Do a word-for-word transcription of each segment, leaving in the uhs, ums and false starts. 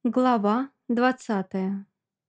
Глава двадцатая.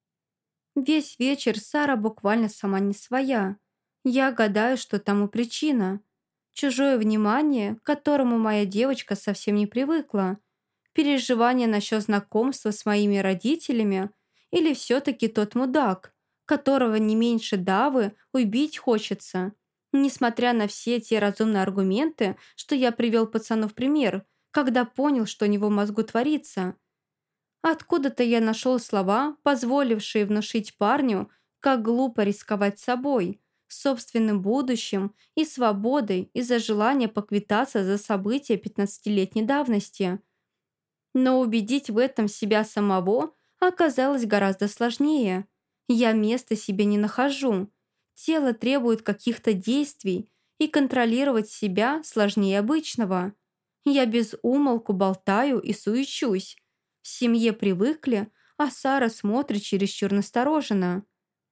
Весь вечер Сара буквально сама не своя. Я гадаю, что тому причина. Чужое внимание, к которому моя девочка совсем не привыкла. Переживание насчет знакомства с моими родителями или все-таки тот мудак, которого не меньше Давы убить хочется. Несмотря на все те разумные аргументы, что я привел пацану в пример, когда понял, что у него в мозгу творится – откуда-то я нашел слова, позволившие внушить парню, как глупо рисковать собой, собственным будущим и свободой из-за желания поквитаться за события пятнадцатилетней давности. Но убедить в этом себя самого оказалось гораздо сложнее. Я места себе не нахожу. Тело требует каких-то действий, и контролировать себя сложнее обычного. Я без умолку болтаю и суечусь. В семье привыкли, а Сара смотрит чересчур настороженно.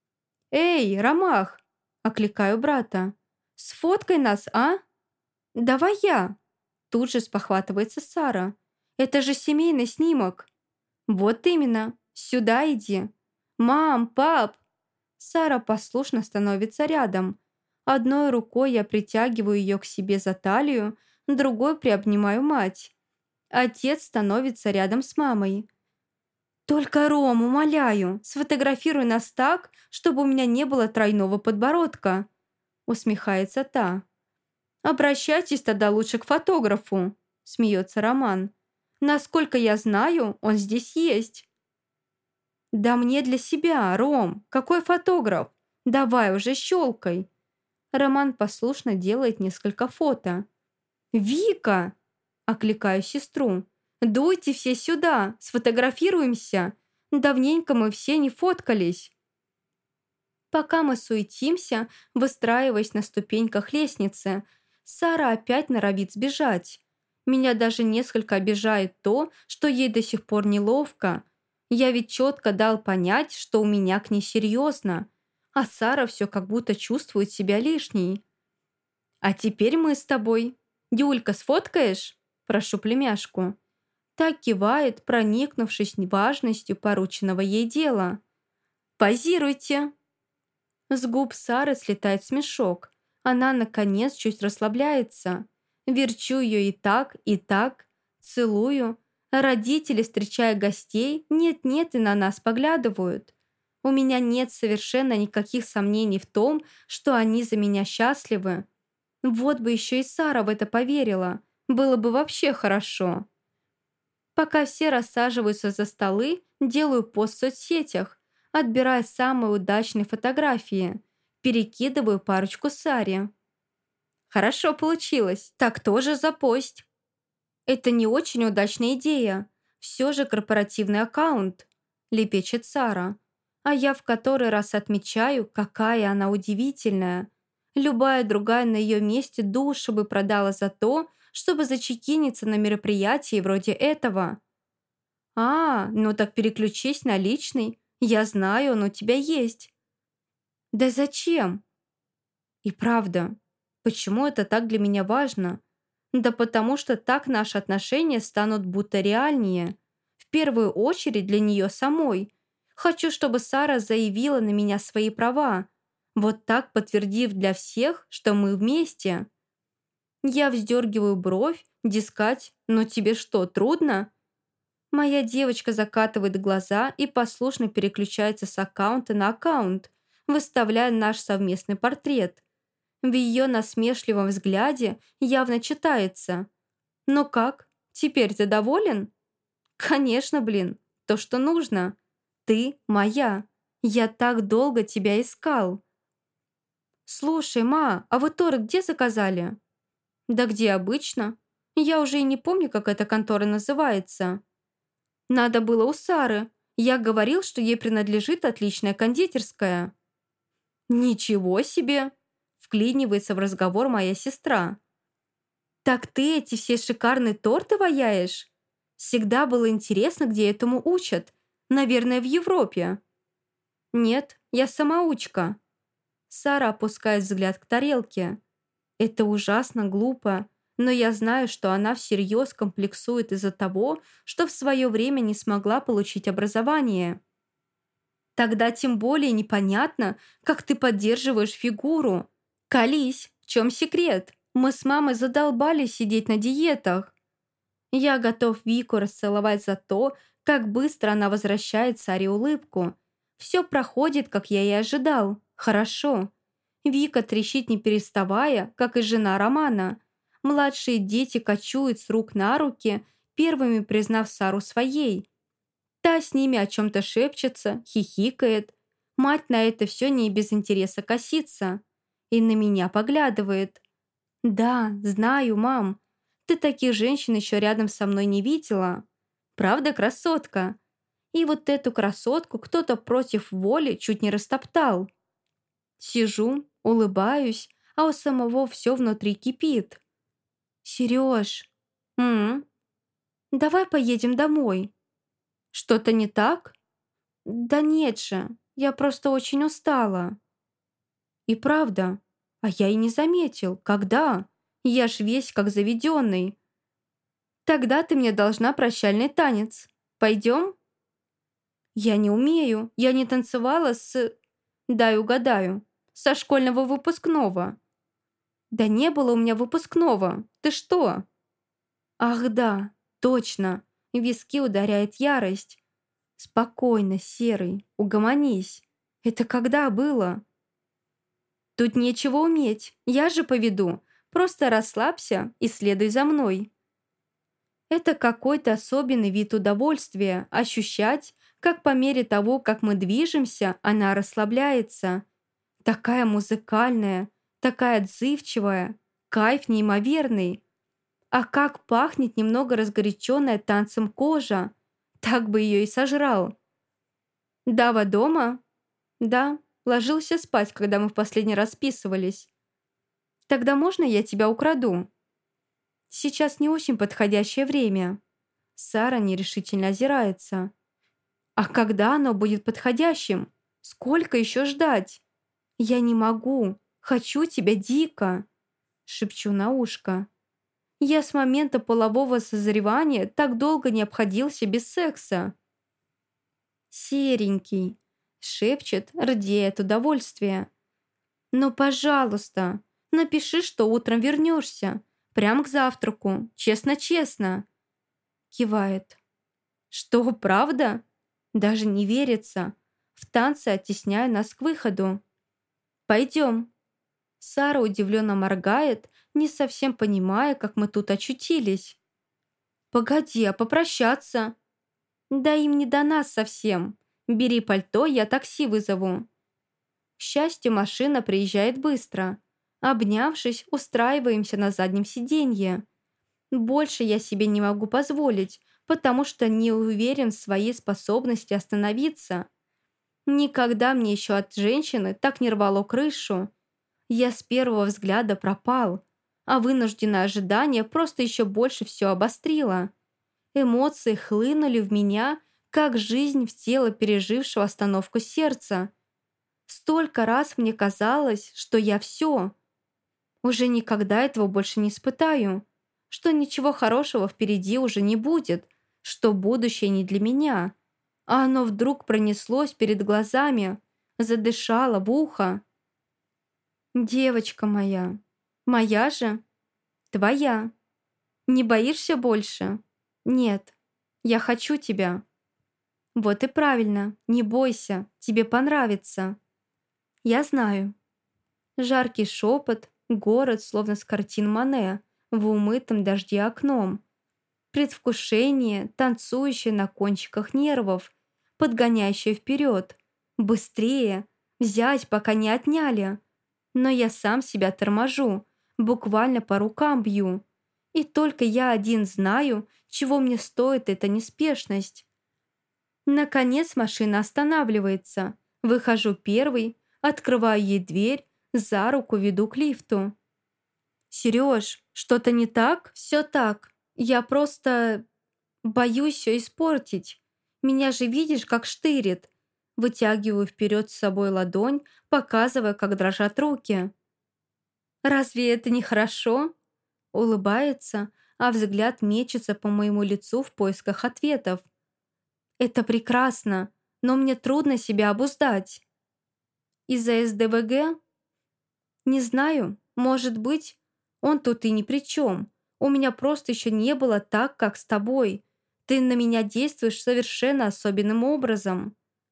«Эй, Ромах!» – окликаю брата. «Сфоткай нас, а?» «Давай я!» – тут же спохватывается Сара. «Это же семейный снимок!» «Вот именно! Сюда иди!» «Мам, пап!» Сара послушно становится рядом. Одной рукой я притягиваю ее к себе за талию, другой приобнимаю мать. Отец становится рядом с мамой. «Только, Ром, умоляю, сфотографируй нас так, чтобы у меня не было тройного подбородка», усмехается та. «Обращайтесь тогда лучше к фотографу», смеется Роман. «Насколько я знаю, он здесь есть». «Да мне для себя, Ром, какой фотограф? Давай уже щелкай». Роман послушно делает несколько фото. «Вика!» – окликаю сестру. «Дуйте все сюда, сфотографируемся. Давненько мы все не фоткались». Пока мы суетимся, выстраиваясь на ступеньках лестницы, Сара опять норовит сбежать. Меня даже несколько обижает то, что ей до сих пор неловко. Я ведь четко дал понять, что у меня к ней серьезно, а Сара все как будто чувствует себя лишней. «А теперь мы с тобой. Юлька, сфоткаешь?» Прошу племяшку. Так кивает, проникнувшись важностью порученного ей дела. «Позируйте!» С губ Сары слетает смешок. Она, наконец, чуть расслабляется. Верчу ее и так, и так. Целую. Родители, встречая гостей, нет-нет и на нас поглядывают. У меня нет совершенно никаких сомнений в том, что они за меня счастливы. Вот бы еще и Сара в это поверила. Было бы вообще хорошо. Пока все рассаживаются за столы, делаю пост в соцсетях, отбирая самые удачные фотографии. Перекидываю парочку Саре. Хорошо получилось. Так тоже запость. Это не очень удачная идея. Все же корпоративный аккаунт, лепечет Сара. А я в который раз отмечаю, какая она удивительная. Любая другая на ее месте душу бы продала за то, чтобы зачекиниться на мероприятии вроде этого. «А, ну так переключись на личный. Я знаю, он у тебя есть». «Да зачем?» «И правда, почему это так для меня важно?» «Да потому что так наши отношения станут будто реальнее. В первую очередь для нее самой. Хочу, чтобы Сара заявила на меня свои права. Вот так подтвердив для всех, что мы вместе». Я вздергиваю бровь, дескать, «ну тебе что, трудно?» Моя девочка закатывает глаза и послушно переключается с аккаунта на аккаунт, выставляя наш совместный портрет. В ее насмешливом взгляде явно читается. «Ну как, теперь ты доволен?» «Конечно, блин, то, что нужно. Ты моя. Я так долго тебя искал». «Слушай, ма, а вы торт где заказали?» «Да где обычно? Я уже и не помню, как эта контора называется». «Надо было у Сары. Я говорил, что ей принадлежит отличная кондитерская». «Ничего себе!» – вклинивается в разговор моя сестра. «Так ты эти все шикарные торты ваяешь? Всегда было интересно, где этому учат. Наверное, в Европе». «Нет, я самоучка». Сара опускает взгляд к тарелке. «Это ужасно глупо. Но я знаю, что она всерьез комплексует из-за того, что в свое время не смогла получить образование. Тогда тем более непонятно, как ты поддерживаешь фигуру. Колись, в чем секрет? Мы с мамой задолбались сидеть на диетах. Я готов Вику расцеловать за то, как быстро она возвращает Саре улыбку. Все проходит, как я и ожидал. Хорошо. Вика трещит не переставая, как и жена Романа. Младшие дети кочуют с рук на руки, первыми признав Сару своей. Та с ними о чем-то шепчется, хихикает. Мать на это все не без интереса косится. И на меня поглядывает. «Да, знаю, мам. Ты таких женщин еще рядом со мной не видела. Правда, красотка?» И вот эту красотку кто-то против воли чуть не растоптал. Сижу, улыбаюсь, а у самого все внутри кипит. «Сереж, м, давай поедем домой. Что-то не так?» «Да нет же, я просто очень устала». И правда, а я и не заметил, когда. Я ж весь как заведенный. Тогда ты мне должна прощальный танец. Пойдем? Я не умею, я не танцевала с... Дай угадаю, со школьного выпускного. Да не было у меня выпускного. Ты что? Ах да, точно. В виски ударяет ярость. Спокойно, Серый, угомонись. Это когда было? Тут нечего уметь, я же поведу. Просто расслабься и следуй за мной. Это какой-то особенный вид удовольствия ощущать, как по мере того, как мы движемся, она расслабляется. Такая музыкальная, такая отзывчивая, кайф неимоверный. А как пахнет немного разгоряченная танцем кожа. Так бы ее и сожрал. Дава дома? Да, ложился спать, когда мы в последний раз списывались. Тогда можно я тебя украду? Сейчас не очень подходящее время. Сара нерешительно озирается. А когда оно будет подходящим? Сколько еще ждать? Я не могу. Хочу тебя дико. Шепчу на ушко. Я с момента полового созревания так долго не обходился без секса. Серенький, шепчет, рдея от удовольствия. Ну, пожалуйста, напиши, что утром вернешься. Прям к завтраку. Честно-честно. Кивает. Что, правда? Даже не верится. В танце оттесняю нас к выходу. Пойдем. Сара удивленно моргает, не совсем понимая, как мы тут очутились. Погоди, а попрощаться? Да им не до нас совсем. Бери пальто, я такси вызову. К счастью, машина приезжает быстро. Обнявшись, устраиваемся на заднем сиденье. Больше я себе не могу позволить, потому что не уверен в своей способности остановиться. Никогда мне еще от женщины так не рвало крышу. Я с первого взгляда пропал, а вынужденное ожидание просто еще больше все обострило. Эмоции хлынули в меня, как жизнь в тело пережившего остановку сердца. Столько раз мне казалось, что я все. Уже никогда этого больше не испытаю, что ничего хорошего впереди уже не будет, что будущее не для меня. А оно вдруг пронеслось перед глазами, задышало в ухо. «Девочка моя, моя же, твоя. Не боишься больше? Нет, я хочу тебя». «Вот и правильно, не бойся, тебе понравится». «Я знаю». Жаркий шепот, город, словно с картин Мане, в умытом дожде окном. Предвкушение, танцующее на кончиках нервов, подгоняющее вперед. Быстрее, взять, пока не отняли. Но я сам себя торможу, буквально по рукам бью. И только я один знаю, чего мне стоит эта неспешность. Наконец машина останавливается. Выхожу первый, открываю ей дверь, за руку веду к лифту. «Сереж, что-то не так?» «Все так. Я просто боюсь все испортить. Меня же видишь, как штырит». Вытягиваю вперед с собой ладонь, показывая, как дрожат руки. «Разве это не хорошо?» Улыбается, а взгляд мечется по моему лицу в поисках ответов. Это прекрасно, но мне трудно себя обуздать. Из-за С Д В Г? Не знаю, может быть, он тут и ни при чем. У меня просто еще не было так, как с тобой. Ты на меня действуешь совершенно особенным образом.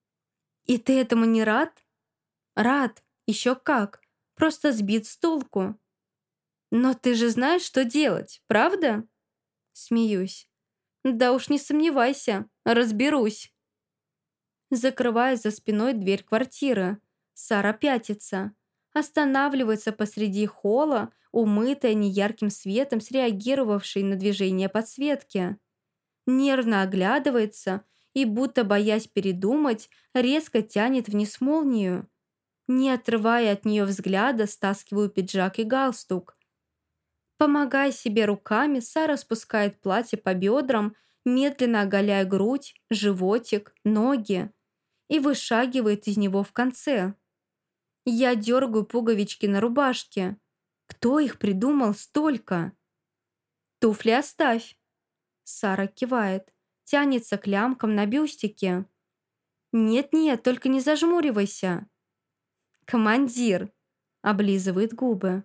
И ты этому не рад? Рад, еще как. Просто сбит с толку. Но ты же знаешь, что делать, правда? Смеюсь. Да уж не сомневайся, разберусь. Закрываю за спиной дверь квартиры. Сара пятится. Останавливается посреди холла, умытая неярким светом, среагировавшей на движение подсветки. Нервно оглядывается и, будто боясь передумать, резко тянет вниз молнию. Не отрывая от нее взгляда, стаскиваю пиджак и галстук. Помогая себе руками, Сара спускает платье по бедрам, медленно оголяя грудь, животик, ноги и вышагивает из него в конце. Я дергаю пуговички на рубашке. Кто их придумал столько? Туфли оставь. Сара кивает, тянется к лямкам на бюстике. Нет-нет, только не зажмуривайся. Командир, облизывает губы.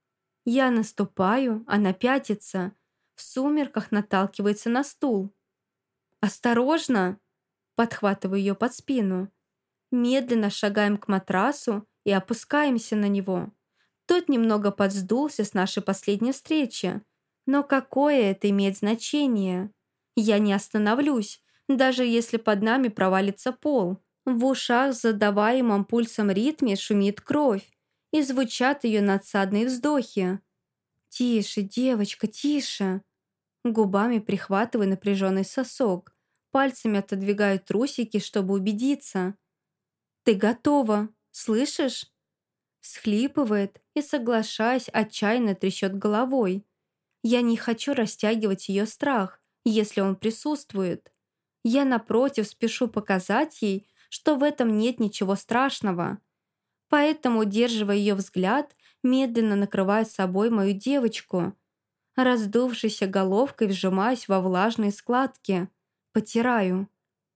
Я наступаю, она пятится. В сумерках наталкивается на стул. «Осторожно!» Подхватываю ее под спину. Медленно шагаем к матрасу и опускаемся на него. Тот немного подсдулся с нашей последней встречи. Но какое это имеет значение? Я не остановлюсь, даже если под нами провалится пол. В ушах с задаваемым пульсом ритме шумит кровь, и звучат ее надсадные вздохи. «Тише, девочка, тише!» Губами прихватываю напряженный сосок, пальцами отодвигаю трусики, чтобы убедиться. «Ты готова, слышишь?» Всхлипывает и, соглашаясь, отчаянно трясет головой. Я не хочу растягивать ее страх, если он присутствует. Я, напротив, спешу показать ей, что в этом нет ничего страшного. Поэтому, удерживая ее взгляд, медленно накрываю собой мою девочку. Раздувшейся головкой вжимаюсь во влажные складки. Потираю.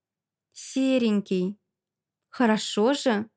Серенький. Хорошо же?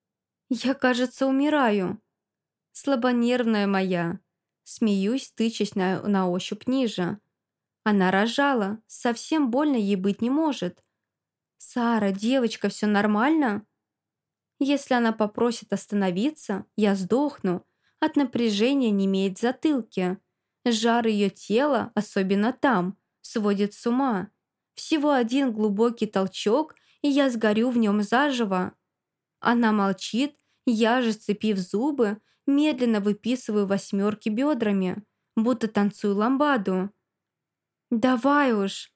Я, кажется, умираю. Слабонервная моя. Смеюсь, тычась на, на ощупь ниже. Она рожала, совсем больно ей быть не может. «Сара, девочка, все нормально?» Если она попросит остановиться, я сдохну. От напряжения немеет в затылке. Жар ее тела, особенно там, сводит с ума. Всего один глубокий толчок, и я сгорю в нем заживо. Она молчит, я же, сцепив зубы, медленно выписываю восьмерки бедрами, будто танцую ламбаду. «Давай уж!»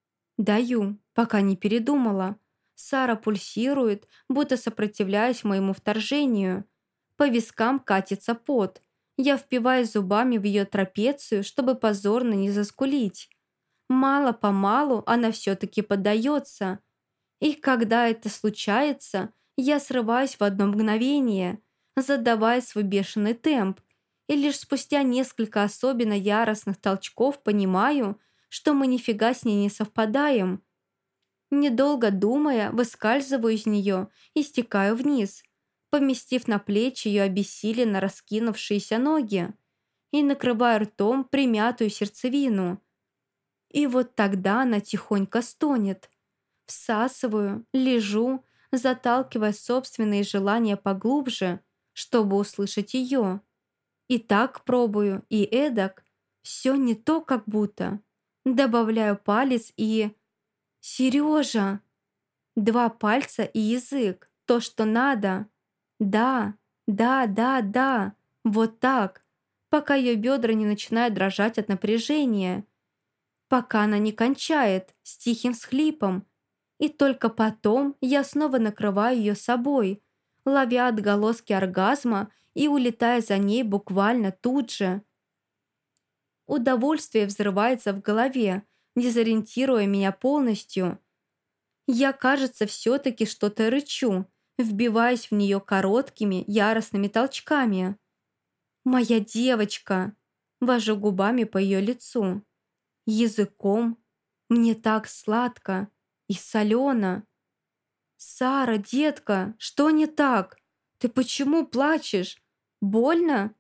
Даю, пока не передумала. Сара пульсирует, будто сопротивляясь моему вторжению. По вискам катится пот. Я впиваюсь зубами в ее трапецию, чтобы позорно не заскулить. Мало-помалу она все-таки поддается. И когда это случается, я срываюсь в одно мгновение, задавая свой бешеный темп. И лишь спустя несколько особенно яростных толчков понимаю, что мы нифига с ней не совпадаем. Недолго думая, выскальзываю из нее и стекаю вниз, поместив на плечи ее обессиленно раскинувшиеся ноги и накрываю ртом примятую сердцевину. И вот тогда она тихонько стонет. Всасываю, лежу, заталкивая собственные желания поглубже, чтобы услышать ее. И так пробую, и эдак. Все не то как будто. Добавляю палец и... «Сережа!» Два пальца и язык. То, что надо. Да, да, да, да. Вот так. Пока ее бедра не начинают дрожать от напряжения. Пока она не кончает с тихим всхлипом. И только потом я снова накрываю ее собой, ловя отголоски оргазма и улетая за ней буквально тут же. Удовольствие взрывается в голове, дезориентируя меня полностью. Я, кажется, все-таки что-то рычу, вбиваясь в нее короткими, яростными толчками. «Моя девочка! Вожу губами по ее лицу. Языком. Мне так сладко и солено. «Сара, детка, что не так? Ты почему плачешь? Больно?»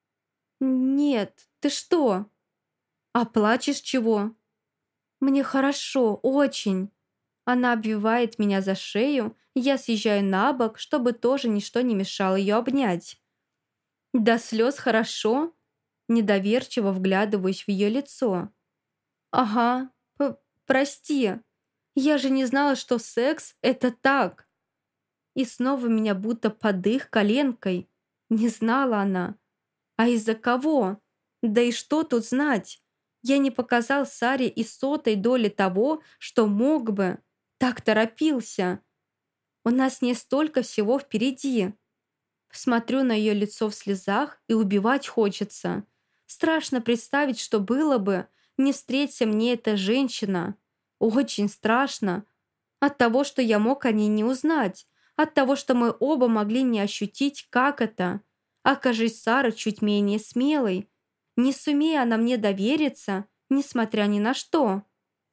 «Нет, ты что?» «А плачешь чего?» «Мне хорошо, очень». Она обвивает меня за шею, я съезжаю на бок, чтобы тоже ничто не мешало ее обнять. «До слез хорошо?» Недоверчиво вглядываюсь в ее лицо. «Ага, п прости. Я же не знала, что секс — это так». И снова меня будто под их коленкой. Не знала она. А из-за кого? Да и что тут знать? Я не показал Саре и сотой доли того, что мог бы. Так торопился. У нас не столько всего впереди. Смотрю на ее лицо в слезах, и убивать хочется. Страшно представить, что было бы, не встреться мне эта женщина. Очень страшно. От того, что я мог о ней не узнать. От того, что мы оба могли не ощутить, как это. Окажись Сара чуть менее смелой. Не сумея она мне довериться, несмотря ни на что.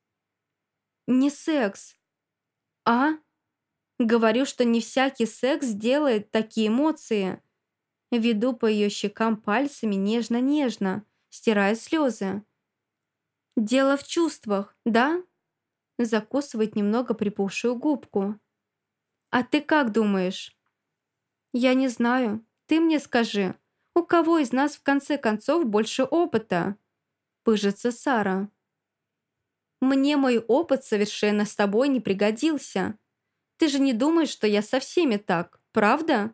Не секс. А? Говорю, что не всякий секс делает такие эмоции. Веду по ее щекам пальцами нежно-нежно, стирая слезы. «Дело в чувствах, да?» Закусывает немного припухшую губку. «А ты как думаешь?» «Я не знаю. Ты мне скажи, у кого из нас в конце концов больше опыта?» Пыжится Сара. «Мне мой опыт совершенно с тобой не пригодился. Ты же не думаешь, что я со всеми так, правда?»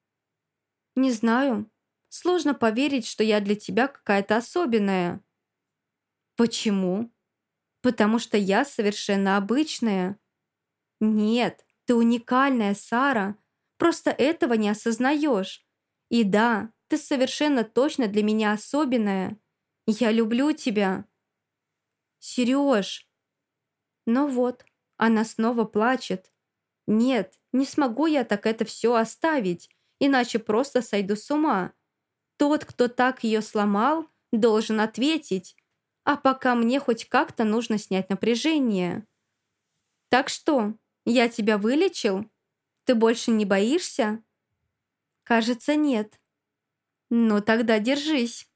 «Не знаю. Сложно поверить, что я для тебя какая-то особенная». «Почему?» «Потому что я совершенно обычная». «Нет, ты уникальная, Сара. Просто этого не осознаешь. И да, ты совершенно точно для меня особенная. Я люблю тебя». «Сереж!» Ну вот, она снова плачет. «Нет, не смогу я так это все оставить, иначе просто сойду с ума. Тот, кто так ее сломал, должен ответить. А пока мне хоть как-то нужно снять напряжение. Так что, я тебя вылечил? Ты больше не боишься?» «Кажется, нет». «Ну тогда держись».